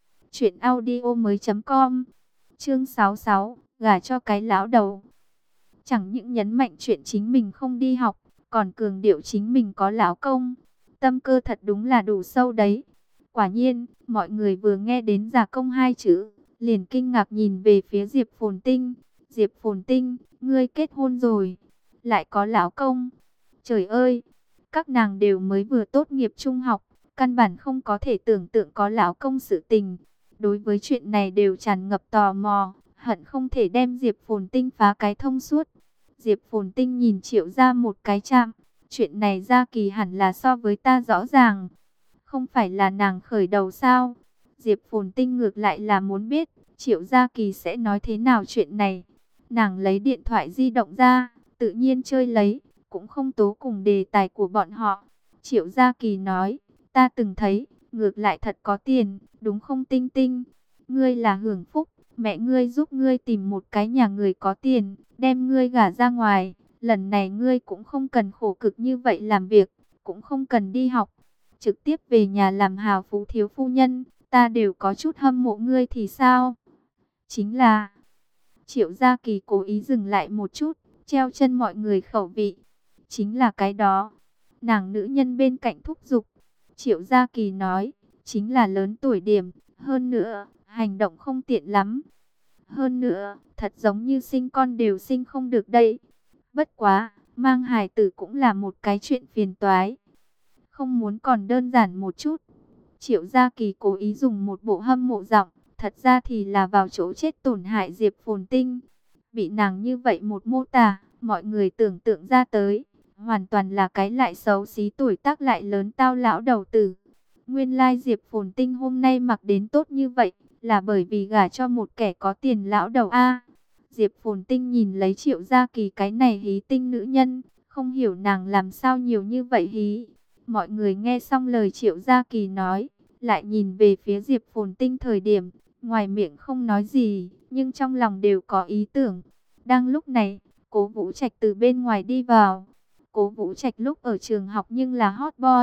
truyệnaudiomoi.com. Chương 66, gả cho cái lão đầu. Chẳng những nhấn mạnh chuyện chính mình không đi học, còn cường điệu chính mình có lão công. Tâm cơ thật đúng là đủ sâu đấy. Quả nhiên, mọi người vừa nghe đến già công hai chữ, liền kinh ngạc nhìn về phía Diệp Phồn Tinh. Diệp Phồn Tinh, ngươi kết hôn rồi, lại có lão công. Trời ơi, các nàng đều mới vừa tốt nghiệp trung học, căn bản không có thể tưởng tượng có lão công sự tình. Đối với chuyện này đều tràn ngập tò mò, hận không thể đem Diệp Phồn Tinh phá cái thông suốt. Diệp Phồn Tinh nhìn Triệu Gia một cái chạm, chuyện này Gia Kỳ hẳn là so với ta rõ ràng. Không phải là nàng khởi đầu sao? Diệp Phồn Tinh ngược lại là muốn biết Triệu Gia Kỳ sẽ nói thế nào chuyện này. Nàng lấy điện thoại di động ra, tự nhiên chơi lấy, cũng không tố cùng đề tài của bọn họ. Triệu Gia Kỳ nói, ta từng thấy, ngược lại thật có tiền, đúng không Tinh Tinh? Ngươi là hưởng phúc, mẹ ngươi giúp ngươi tìm một cái nhà người có tiền, đem ngươi gả ra ngoài. Lần này ngươi cũng không cần khổ cực như vậy làm việc, cũng không cần đi học, trực tiếp về nhà làm hào phú thiếu phu nhân, ta đều có chút hâm mộ ngươi thì sao? Chính là, Triệu Gia Kỳ cố ý dừng lại một chút, treo chân mọi người khẩu vị. Chính là cái đó. Nàng nữ nhân bên cạnh thúc giục. Triệu Gia Kỳ nói, chính là lớn tuổi điểm, hơn nữa, hành động không tiện lắm. Hơn nữa, thật giống như sinh con đều sinh không được đây. Bất quá, mang hài tử cũng là một cái chuyện phiền toái. Không muốn còn đơn giản một chút. Triệu Gia Kỳ cố ý dùng một bộ hâm mộ giọng, thật ra thì là vào chỗ chết tổn hại Diệp Phồn Tinh. Bị nàng như vậy một mô tả, mọi người tưởng tượng ra tới, hoàn toàn là cái lại xấu xí tuổi tác lại lớn tao lão đầu tử. Nguyên lai Diệp Phồn Tinh hôm nay mặc đến tốt như vậy, là bởi vì gả cho một kẻ có tiền lão đầu a. Diệp Phồn Tinh nhìn lấy Triệu Gia Kỳ cái này hí tinh nữ nhân, không hiểu nàng làm sao nhiều như vậy hí. Mọi người nghe xong lời Triệu Gia Kỳ nói, lại nhìn về phía Diệp Phồn Tinh thời điểm, ngoài miệng không nói gì, nhưng trong lòng đều có ý tưởng. Đang lúc này, Cố Vũ Trạch từ bên ngoài đi vào. Cố Vũ Trạch lúc ở trường học nhưng là hot boy,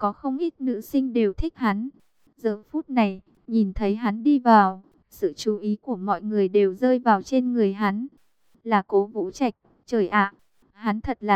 có không ít nữ sinh đều thích hắn. Giờ phút này, nhìn thấy hắn đi vào, sự chú ý của mọi người đều rơi vào trên người hắn. Là Cố Vũ Trạch, trời ạ, hắn thật là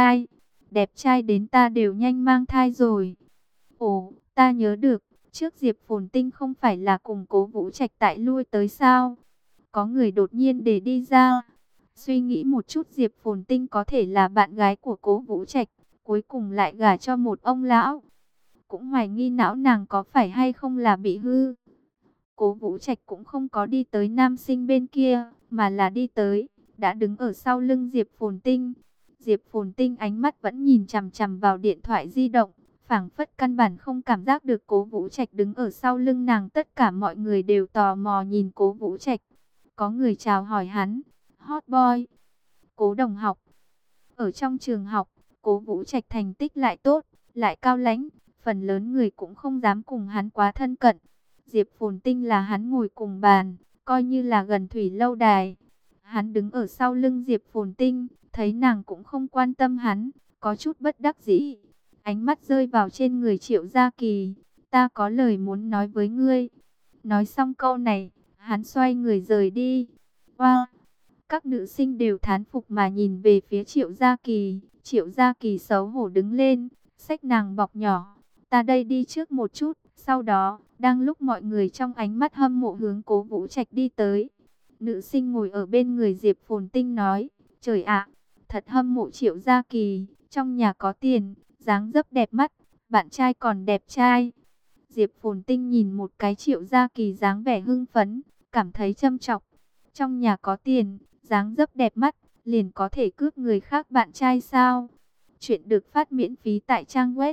đẹp trai đến ta đều nhanh mang thai rồi. Ồ, ta nhớ được, trước Diệp Phồn Tinh không phải là cùng Cố Vũ Trạch tại lui tới sao? Có người đột nhiên để đi ra. Suy nghĩ một chút, Diệp Phồn Tinh có thể là bạn gái của Cố Vũ Trạch, cuối cùng lại gả cho một ông lão. Cũng hoài nghi não nàng có phải hay không là bị hư. Cố Vũ Trạch cũng không có đi tới nam sinh bên kia, mà là đi tới, đã đứng ở sau lưng Diệp Phồn Tinh. Diệp Phồn Tinh ánh mắt vẫn nhìn chằm chằm vào điện thoại di động, phảng phất căn bản không cảm giác được Cố Vũ Trạch đứng ở sau lưng nàng. Tất cả mọi người đều tò mò nhìn Cố Vũ Trạch. Có người chào hỏi hắn, hot boy, Cố đồng học. Ở trong trường học, Cố Vũ Trạch thành tích lại tốt, lại cao lãnh, phần lớn người cũng không dám cùng hắn quá thân cận. Diệp Phồn Tinh là hắn ngồi cùng bàn, coi như là gần thủy lâu đài. Hắn đứng ở sau lưng Diệp Phồn Tinh, thấy nàng cũng không quan tâm hắn, có chút bất đắc dĩ. Ánh mắt rơi vào trên người Triệu Gia Kỳ, ta có lời muốn nói với ngươi. Nói xong câu này, hắn xoay người rời đi. Wow! Các nữ sinh đều thán phục mà nhìn về phía Triệu Gia Kỳ. Triệu Gia Kỳ xấu hổ đứng lên, xách nàng bọc nhỏ. Ta đây đi trước một chút. Sau đó, đang lúc mọi người trong ánh mắt hâm mộ hướng Cố Vũ Trạch đi tới, nữ sinh ngồi ở bên người Diệp Phồn Tinh nói, trời ạ, thật hâm mộ Triệu Gia Kỳ, trong nhà có tiền, dáng dấp đẹp mắt, bạn trai còn đẹp trai. Diệp Phồn Tinh nhìn một cái Triệu Gia Kỳ dáng vẻ hưng phấn, cảm thấy châm chọc. Trong nhà có tiền, dáng dấp đẹp mắt, liền có thể cướp người khác bạn trai sao? Chuyện được phát miễn phí tại trang web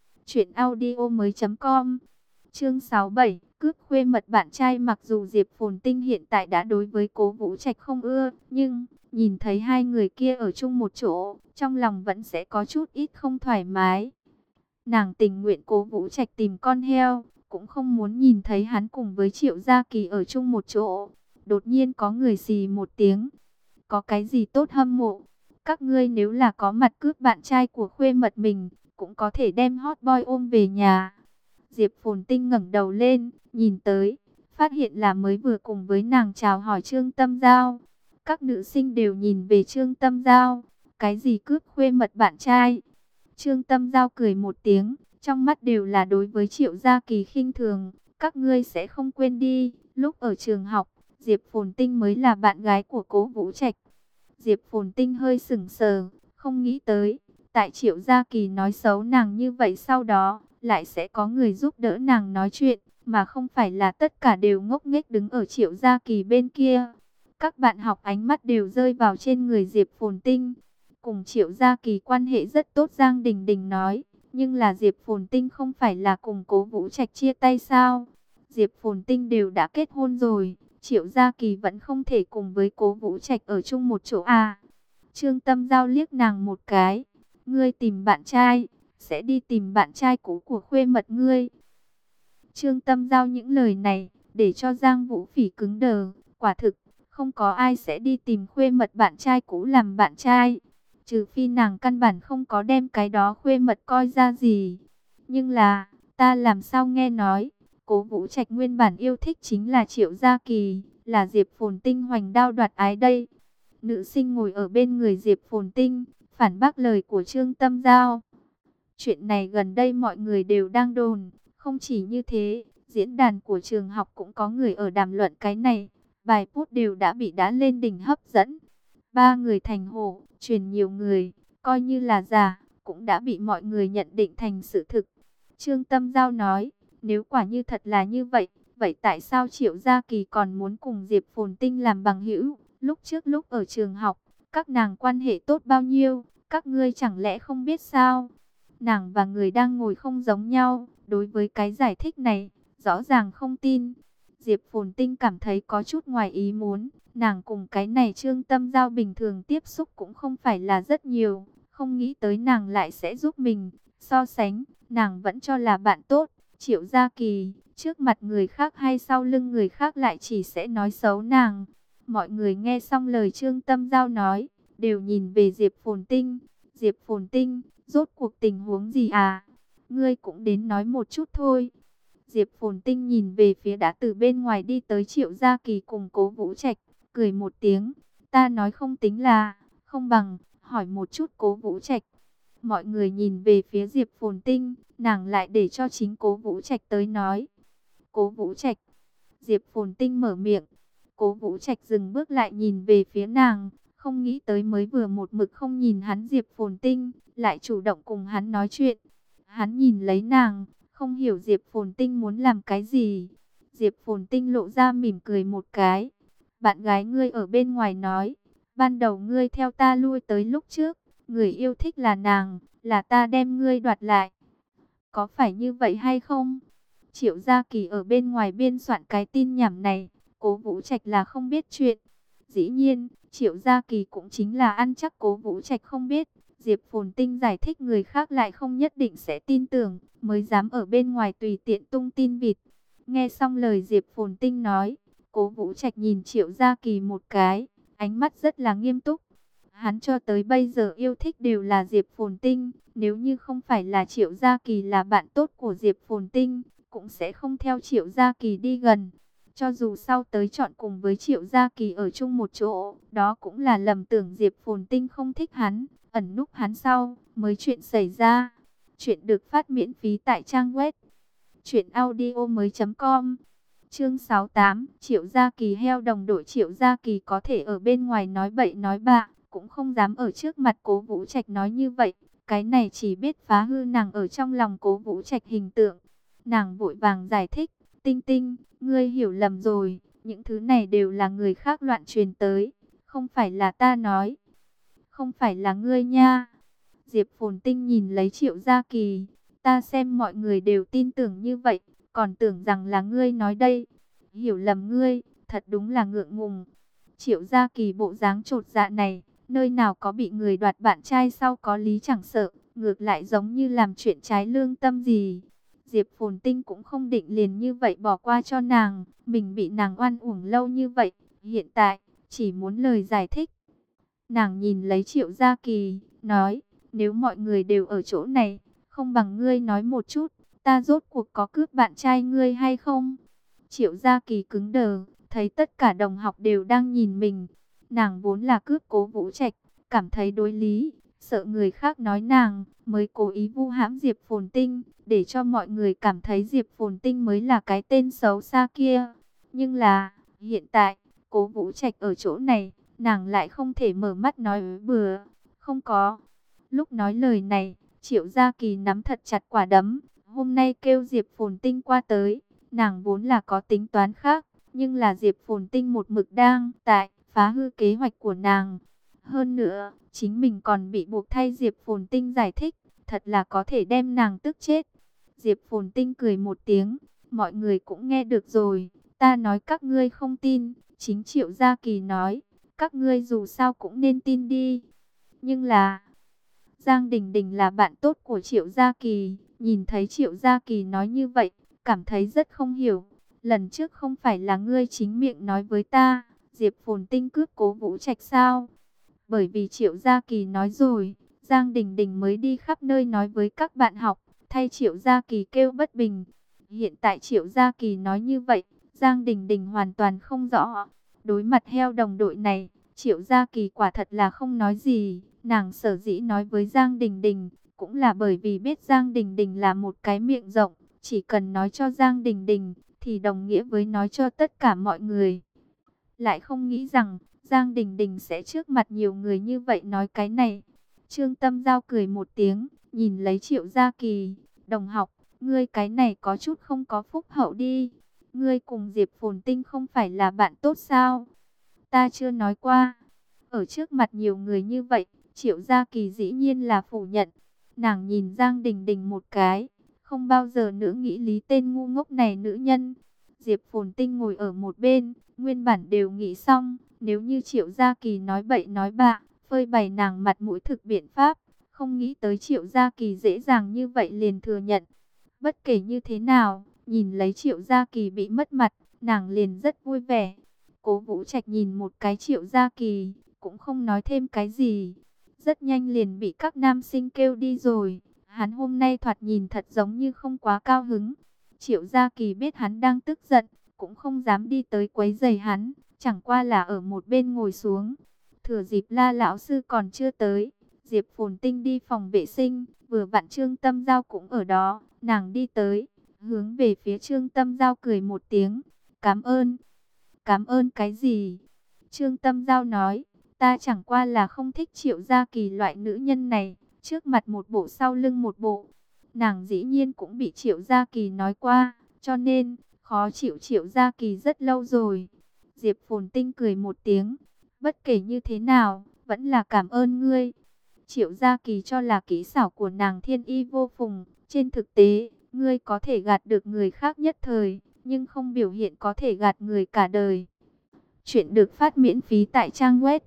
truyệnaudiomoi.com. Chương 67, cướp khuê mật bạn trai. Mặc dù Diệp Phồn Tinh hiện tại đã đối với Cố Vũ Trạch không ưa, nhưng nhìn thấy hai người kia ở chung một chỗ, trong lòng vẫn sẽ có chút ít không thoải mái. Nàng tình nguyện Cố Vũ Trạch tìm con heo, cũng không muốn nhìn thấy hắn cùng với Triệu Gia Kỳ ở chung một chỗ. Đột nhiên có người xì một tiếng. Có cái gì tốt hâm mộ? Các ngươi nếu là có mặt cướp bạn trai của khuê mật mình, cũng có thể đem hot boy ôm về nhà. Diệp Phồn Tinh ngẩng đầu lên, nhìn tới, phát hiện là mới vừa cùng với nàng chào hỏi Trương Tâm Giao. Các nữ sinh đều nhìn về Trương Tâm Giao. Cái gì cướp khuê mật bạn trai? Trương Tâm Giao cười một tiếng, trong mắt đều là đối với Triệu Gia Kỳ khinh thường. Các ngươi sẽ không quên đi, lúc ở trường học, Diệp Phồn Tinh mới là bạn gái của Cố Vũ Trạch. Diệp Phồn Tinh hơi sững sờ, không nghĩ tới, tại Triệu Gia Kỳ nói xấu nàng như vậy sau đó, lại sẽ có người giúp đỡ nàng nói chuyện, mà không phải là tất cả đều ngốc nghếch đứng ở Triệu Gia Kỳ bên kia. Các bạn học ánh mắt đều rơi vào trên người Diệp Phồn Tinh. Cùng Triệu Gia Kỳ quan hệ rất tốt Giang Đình Đình nói, nhưng là Diệp Phồn Tinh không phải là cùng Cố Vũ Trạch chia tay sao? Diệp Phồn Tinh đều đã kết hôn rồi, Triệu Gia Kỳ vẫn không thể cùng với Cố Vũ Trạch ở chung một chỗ à? Trương Tâm Giao liếc nàng một cái, ngươi tìm bạn trai, sẽ đi tìm bạn trai cũ của khuê mật ngươi. Trương Tâm Giao những lời này, để cho Giang Vũ Phỉ cứng đờ, quả thực, không có ai sẽ đi tìm khuê mật bạn trai cũ làm bạn trai. Trừ phi nàng căn bản không có đem cái đó khuê mật coi ra gì. Nhưng là, ta làm sao nghe nói, Cố Vũ Trạch nguyên bản yêu thích chính là Triệu Gia Kỳ, là Diệp Phồn Tinh hoành đao đoạt ái đây. Nữ sinh ngồi ở bên người Diệp Phồn Tinh, phản bác lời của Trương Tâm Giao. Chuyện này gần đây mọi người đều đang đồn, không chỉ như thế, diễn đàn của trường học cũng có người ở đàm luận cái này, bài post đều đã bị đá lên đỉnh hấp dẫn. Ba người thành hổ, truyền nhiều người, coi như là giả, cũng đã bị mọi người nhận định thành sự thực. Trương Tâm Giao nói, nếu quả như thật là như vậy, vậy tại sao Triệu Gia Kỳ còn muốn cùng Diệp Phồn Tinh làm bằng hữu? Lúc trước lúc ở trường học, các nàng quan hệ tốt bao nhiêu, các ngươi chẳng lẽ không biết sao? Nàng và người đang ngồi không giống nhau, đối với cái giải thích này, rõ ràng không tin. Diệp Phồn Tinh cảm thấy có chút ngoài ý muốn, nàng cùng cái này Trương Tâm Giao bình thường tiếp xúc cũng không phải là rất nhiều, không nghĩ tới nàng lại sẽ giúp mình. So sánh, nàng vẫn cho là bạn tốt, Triệu Gia Kỳ, trước mặt người khác hay sau lưng người khác lại chỉ sẽ nói xấu nàng. Mọi người nghe xong lời Trương Tâm Giao nói, đều nhìn về Diệp Phồn Tinh. Diệp Phồn Tinh, rốt cuộc tình huống gì à? ngươi cũng đến nói một chút thôi. Diệp Phồn Tinh nhìn về phía đã từ bên ngoài đi tới Triệu Gia Kỳ cùng Cố Vũ Trạch, cười một tiếng. Ta nói không tính là, không bằng, hỏi một chút Cố Vũ Trạch. Mọi người nhìn về phía Diệp Phồn Tinh, nàng lại để cho chính Cố Vũ Trạch tới nói. Cố Vũ Trạch. Diệp Phồn Tinh mở miệng. Cố Vũ Trạch dừng bước lại nhìn về phía nàng, không nghĩ tới mới vừa một mực không nhìn hắn Diệp Phồn Tinh, lại chủ động cùng hắn nói chuyện. Hắn nhìn lấy nàng, không hiểu Diệp Phồn Tinh muốn làm cái gì. Diệp Phồn Tinh lộ ra mỉm cười một cái. Bạn gái ngươi ở bên ngoài nói, ban đầu ngươi theo ta lui tới lúc trước, người yêu thích là nàng, là ta đem ngươi đoạt lại. Có phải như vậy hay không? Triệu Gia Kỳ ở bên ngoài biên soạn cái tin nhảm này, Cố Vũ Trạch là không biết chuyện. Dĩ nhiên, Triệu Gia Kỳ cũng chính là ăn chắc Cố Vũ Trạch không biết. Diệp Phồn Tinh giải thích người khác lại không nhất định sẽ tin tưởng, mới dám ở bên ngoài tùy tiện tung tin vịt. Nghe xong lời Diệp Phồn Tinh nói, Cố Vũ Trạch nhìn Triệu Gia Kỳ một cái, ánh mắt rất là nghiêm túc. Hắn cho tới bây giờ yêu thích đều là Diệp Phồn Tinh, nếu như không phải là Triệu Gia Kỳ là bạn tốt của Diệp Phồn Tinh, cũng sẽ không theo Triệu Gia Kỳ đi gần. Cho dù sau tới chọn cùng với Triệu Gia Kỳ ở chung một chỗ, đó cũng là lầm tưởng Diệp Phồn Tinh không thích hắn, ẩn núp hắn sau, mới chuyện xảy ra. Chuyện được phát miễn phí tại trang web truyệnaudiomoi.com. Chương 68, Triệu Gia Kỳ heo đồng đội. Triệu Gia Kỳ có thể ở bên ngoài nói bậy nói bạ, cũng không dám ở trước mặt Cố Vũ Trạch nói như vậy. Cái này chỉ biết phá hư nàng ở trong lòng Cố Vũ Trạch hình tượng. Nàng vội vàng giải thích, Tinh Tinh, ngươi hiểu lầm rồi, những thứ này đều là người khác loạn truyền tới, không phải là ta nói, không phải là ngươi nha. Diệp Phồn Tinh nhìn lấy Triệu Gia Kỳ, ta xem mọi người đều tin tưởng như vậy, còn tưởng rằng là ngươi nói đây. Hiểu lầm ngươi, thật đúng là ngượng ngùng. Triệu Gia Kỳ bộ dáng chột dạ này, nơi nào có bị người đoạt bạn trai sau có lý chẳng sợ, ngược lại giống như làm chuyện trái lương tâm gì. Diệp Phồn Tinh cũng không định liền như vậy bỏ qua cho nàng, mình bị nàng oan uổng lâu như vậy, hiện tại chỉ muốn lời giải thích. Nàng nhìn lấy Triệu Gia Kỳ, nói, nếu mọi người đều ở chỗ này, không bằng ngươi nói một chút, ta rốt cuộc có cướp bạn trai ngươi hay không? Triệu Gia Kỳ cứng đờ, thấy tất cả đồng học đều đang nhìn mình. Nàng vốn là cướp Cố Vũ Trạch, cảm thấy đối lý, sợ người khác nói nàng, mới cố ý vu hãm Diệp Phồn Tinh, để cho mọi người cảm thấy Diệp Phồn Tinh mới là cái tên xấu xa kia. Nhưng là, hiện tại, Cố Vũ Trạch ở chỗ này, nàng lại không thể mở mắt nói bừa, không có. Lúc nói lời này, Triệu Gia Kỳ nắm thật chặt quả đấm, hôm nay kêu Diệp Phồn Tinh qua tới, nàng vốn là có tính toán khác, nhưng là Diệp Phồn Tinh một mực đang tại phá hư kế hoạch của nàng. Hơn nữa, chính mình còn bị buộc thay Diệp Phồn Tinh giải thích, thật là có thể đem nàng tức chết. Diệp Phồn Tinh cười một tiếng, mọi người cũng nghe được rồi, ta nói các ngươi không tin, chính Triệu Gia Kỳ nói, các ngươi dù sao cũng nên tin đi. Nhưng là, Giang Đình Đình là bạn tốt của Triệu Gia Kỳ, nhìn thấy Triệu Gia Kỳ nói như vậy, cảm thấy rất không hiểu. Lần trước không phải là ngươi chính miệng nói với ta, Diệp Phồn Tinh cướp Cố Vũ Trạch sao? Bởi vì Triệu Gia Kỳ nói rồi, Giang Đình Đình mới đi khắp nơi nói với các bạn học, thay Triệu Gia Kỳ kêu bất bình. Hiện tại Triệu Gia Kỳ nói như vậy, Giang Đình Đình hoàn toàn không rõ. Đối mặt heo đồng đội này, Triệu Gia Kỳ quả thật là không nói gì. Nàng sở dĩ nói với Giang Đình Đình, cũng là bởi vì biết Giang Đình Đình là một cái miệng rộng. Chỉ cần nói cho Giang Đình Đình, thì đồng nghĩa với nói cho tất cả mọi người. Lại không nghĩ rằng, Giang Đình Đình sẽ trước mặt nhiều người như vậy nói cái này. Trương Tâm Giao cười một tiếng, nhìn lấy Triệu Gia Kỳ, đồng học, ngươi cái này có chút không có phúc hậu đi. Ngươi cùng Diệp Phồn Tinh không phải là bạn tốt sao? Ta chưa nói qua. Ở trước mặt nhiều người như vậy, Triệu Gia Kỳ dĩ nhiên là phủ nhận. Nàng nhìn Giang Đình Đình một cái, không bao giờ nữa nghĩ lý tên ngu ngốc này nữ nhân. Diệp Phồn Tinh ngồi ở một bên, nguyên bản đều nghĩ xong, nếu như Triệu Gia Kỳ nói bậy nói bạ, phơi bày nàng mặt mũi thực biện pháp, không nghĩ tới Triệu Gia Kỳ dễ dàng như vậy liền thừa nhận. Bất kể như thế nào, nhìn lấy Triệu Gia Kỳ bị mất mặt, nàng liền rất vui vẻ. Cố Vũ Trạch nhìn một cái Triệu Gia Kỳ, cũng không nói thêm cái gì. Rất nhanh liền bị các nam sinh kêu đi rồi. Hắn hôm nay thoạt nhìn thật giống như không quá cao hứng. Triệu Gia Kỳ biết hắn đang tức giận, cũng không dám đi tới quấy rầy hắn, chẳng qua là ở một bên ngồi xuống. Thừa dịp La lão sư còn chưa tới, Diệp Phồn Tinh đi phòng vệ sinh, vừa vặn Trương Tâm Giao cũng ở đó, nàng đi tới, hướng về phía Trương Tâm Giao cười một tiếng, "Cảm ơn." "Cảm ơn cái gì?" Trương Tâm Giao nói, "Ta chẳng qua là không thích Triệu Gia Kỳ loại nữ nhân này, trước mặt một bộ sau lưng một bộ." Nàng dĩ nhiên cũng bị Triệu Gia Kỳ nói qua, cho nên khó chịu Triệu Gia Kỳ rất lâu rồi. Diệp Phồn Tinh cười một tiếng, "Bất kể như thế nào, vẫn là cảm ơn ngươi." Triệu Gia Kỳ cho là kỹ xảo của nàng thiên y vô phùng, trên thực tế, ngươi có thể gạt được người khác nhất thời, nhưng không biểu hiện có thể gạt người cả đời. Chuyện được phát miễn phí tại trang web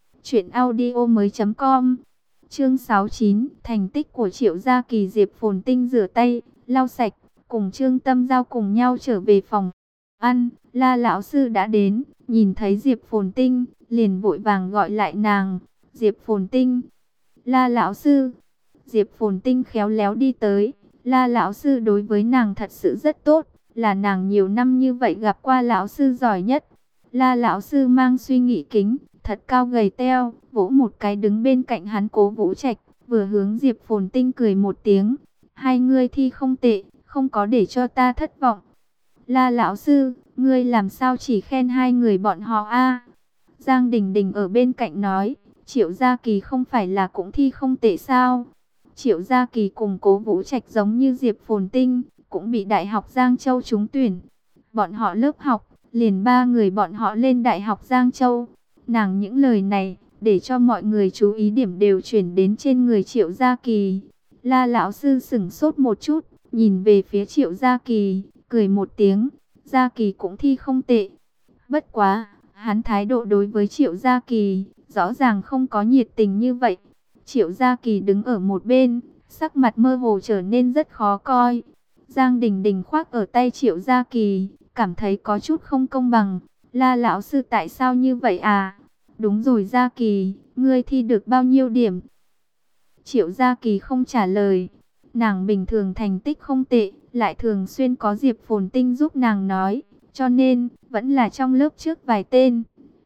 truyệnaudiomoi.com. Chương 69, thành tích của Triệu Gia Kỳ. Diệp Phồn Tinh rửa tay, lau sạch, cùng Trương Tâm Giao cùng nhau trở về phòng ăn. La lão sư đã đến, nhìn thấy Diệp Phồn Tinh, liền vội vàng gọi lại nàng, "Diệp Phồn Tinh." "La lão sư." Diệp Phồn Tinh khéo léo đi tới. La lão sư đối với nàng thật sự rất tốt, là nàng nhiều năm như vậy gặp qua lão sư giỏi nhất. La lão sư mang suy nghĩ kính, thật cao gầy teo, vỗ một cái đứng bên cạnh hắn Cố Vũ Trạch, vừa hướng Diệp Phồn Tinh cười một tiếng, "Hai ngươi thi không tệ, không có để cho ta thất vọng." "La lão sư, ngươi làm sao chỉ khen hai người bọn họ a?" Giang Đình Đình ở bên cạnh nói, "Triệu Gia Kỳ không phải là cũng thi không tệ sao?" Triệu Gia Kỳ cùng Cố Vũ Trạch giống như Diệp Phồn Tinh, cũng bị Đại học Giang Châu trúng tuyển. Bọn họ lớp học, liền ba người bọn họ lên Đại học Giang Châu. Nàng những lời này, để cho mọi người chú ý điểm đều chuyển đến trên người Triệu Gia Kỳ. La lão sư sững sốt một chút, nhìn về phía Triệu Gia Kỳ, cười một tiếng, "Gia Kỳ cũng thi không tệ." Bất quá, hắn thái độ đối với Triệu Gia Kỳ, rõ ràng không có nhiệt tình như vậy. Triệu Gia Kỳ đứng ở một bên, sắc mặt mơ hồ trở nên rất khó coi. Giang Đình Đình khoác ở tay Triệu Gia Kỳ, cảm thấy có chút không công bằng. "La lão sư tại sao như vậy à?" "Đúng rồi Gia Kỳ, ngươi thi được bao nhiêu điểm?" Triệu Gia Kỳ không trả lời. Nàng bình thường thành tích không tệ, lại thường xuyên có Diệp Phồn Tinh giúp nàng nói, cho nên vẫn là trong lớp trước vài tên.